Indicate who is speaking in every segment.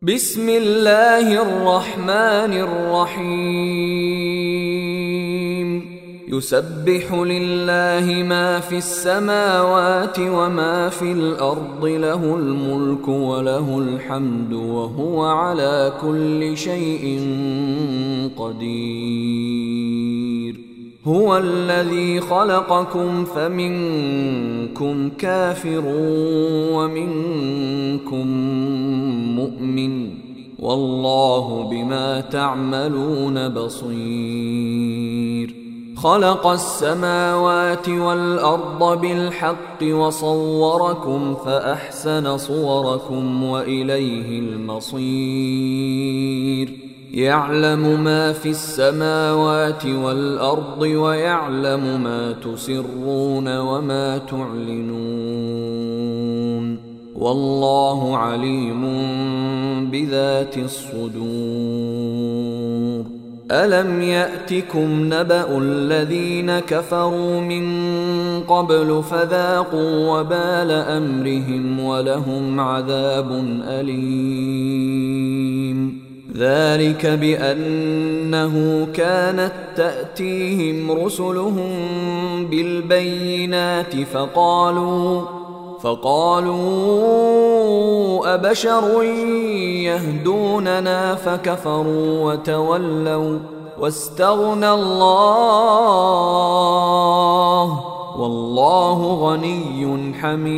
Speaker 1: بسم الله الرحمن الرحيم يسبح لله ما في السماوات وما في الأرض له الملك وله الحمد وهو على كل شيء قدير هو الذي خلقكم فمنكم كافر ومنكم مؤمن والله بما تعملون بصير خلق السماوات والأرض بالحق وصوركم فأحسن صوركم وإليه المصير يعلم ما في السماوات والأرض ويعلم ما تسرون وما تعلنون والله عليم بذات الصدور ألم يأتكم نبأ الذين كفروا من قبل فذاقوا وبال أمرهم ولهم عذاب أليم ذلك بأنه كانت تأتيهم رسلهم بالبينات فقالوا أبشر يهدوننا فكفروا وتولوا واستغنى الله والله غني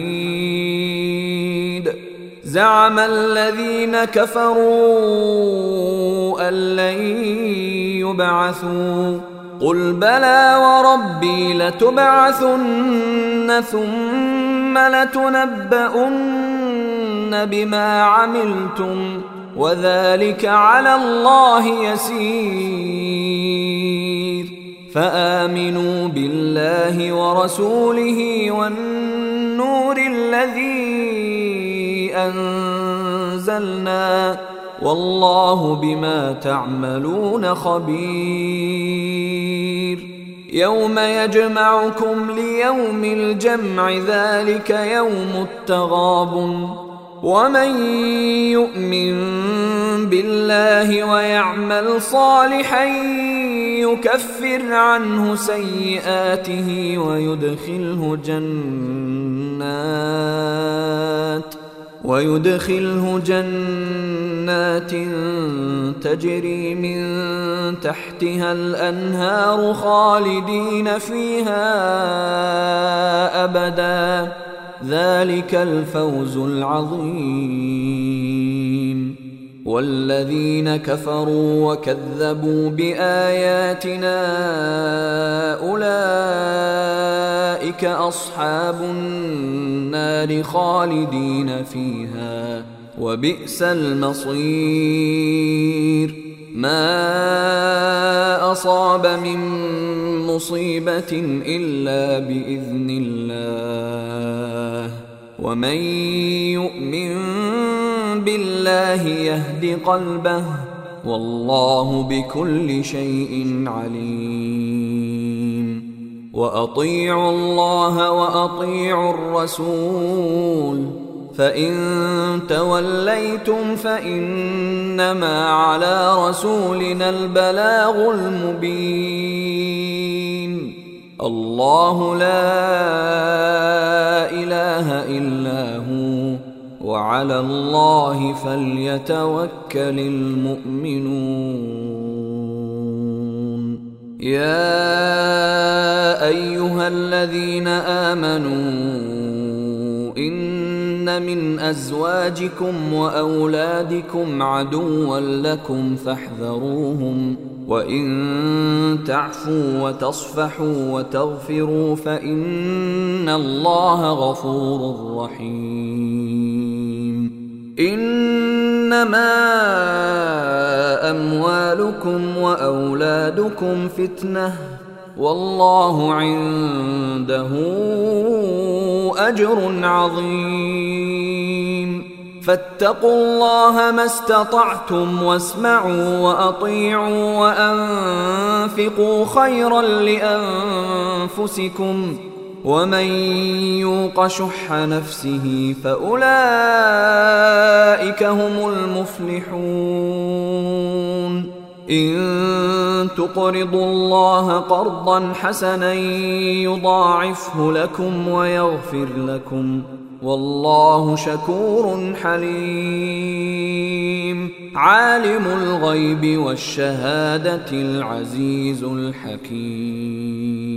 Speaker 1: حميد زعم الذين كفروا أن لن يبعثوا قل بلى وربي لتبعثن ثم لتنبؤن بما عملتم وذلك على الله يسير فآمنوا بالله ورسوله والنور الذي أنزلنا والله بما تعملون خبير يوم يجمعكم ليوم الجمع ذلك يوم التغابن ومن يؤمن بالله ويعمل صالحا يكفر عنه سيئاته ويدخله جنات تجري من تحتها الأنهار خالدين فيها أبدا ذلك الفوز العظيم والذين كفروا وكذبوا بآياتنا أولئك أصحاب النار خالدين فيها وبئس المصير ما أصاب من مصيبة إلا بإذن الله ومن يؤمن بالله يهد قلبه والله بكل شيء عليم وأطيعوا الله وأطيعوا الرسول فإن توليتم فإنما على رسولنا البلاغ المبين الله لا إله إلا هو وعلى الله فليتوكل المؤمنون يا أيها الذين آمنوا إن من أزواجكم وأولادكم عدوا لكم فاحذروهم وإن تعفوا وتصفحوا وتغفروا فإن الله غفور رحيم إنما أموالكم وأولادكم فتنة والله عنده أجر عظيم فاتقوا الله ما استطعتم واسمعوا وأطيعوا وأنفقوا خيرا لأنفسكم ومن يوق شح نفسه فأولئك هم المفلحون إن تقرضوا الله قرضا حسنا يضاعفه لكم ويغفر لكم والله شكور حليم عالم الغيب والشهادة العزيز الحكيم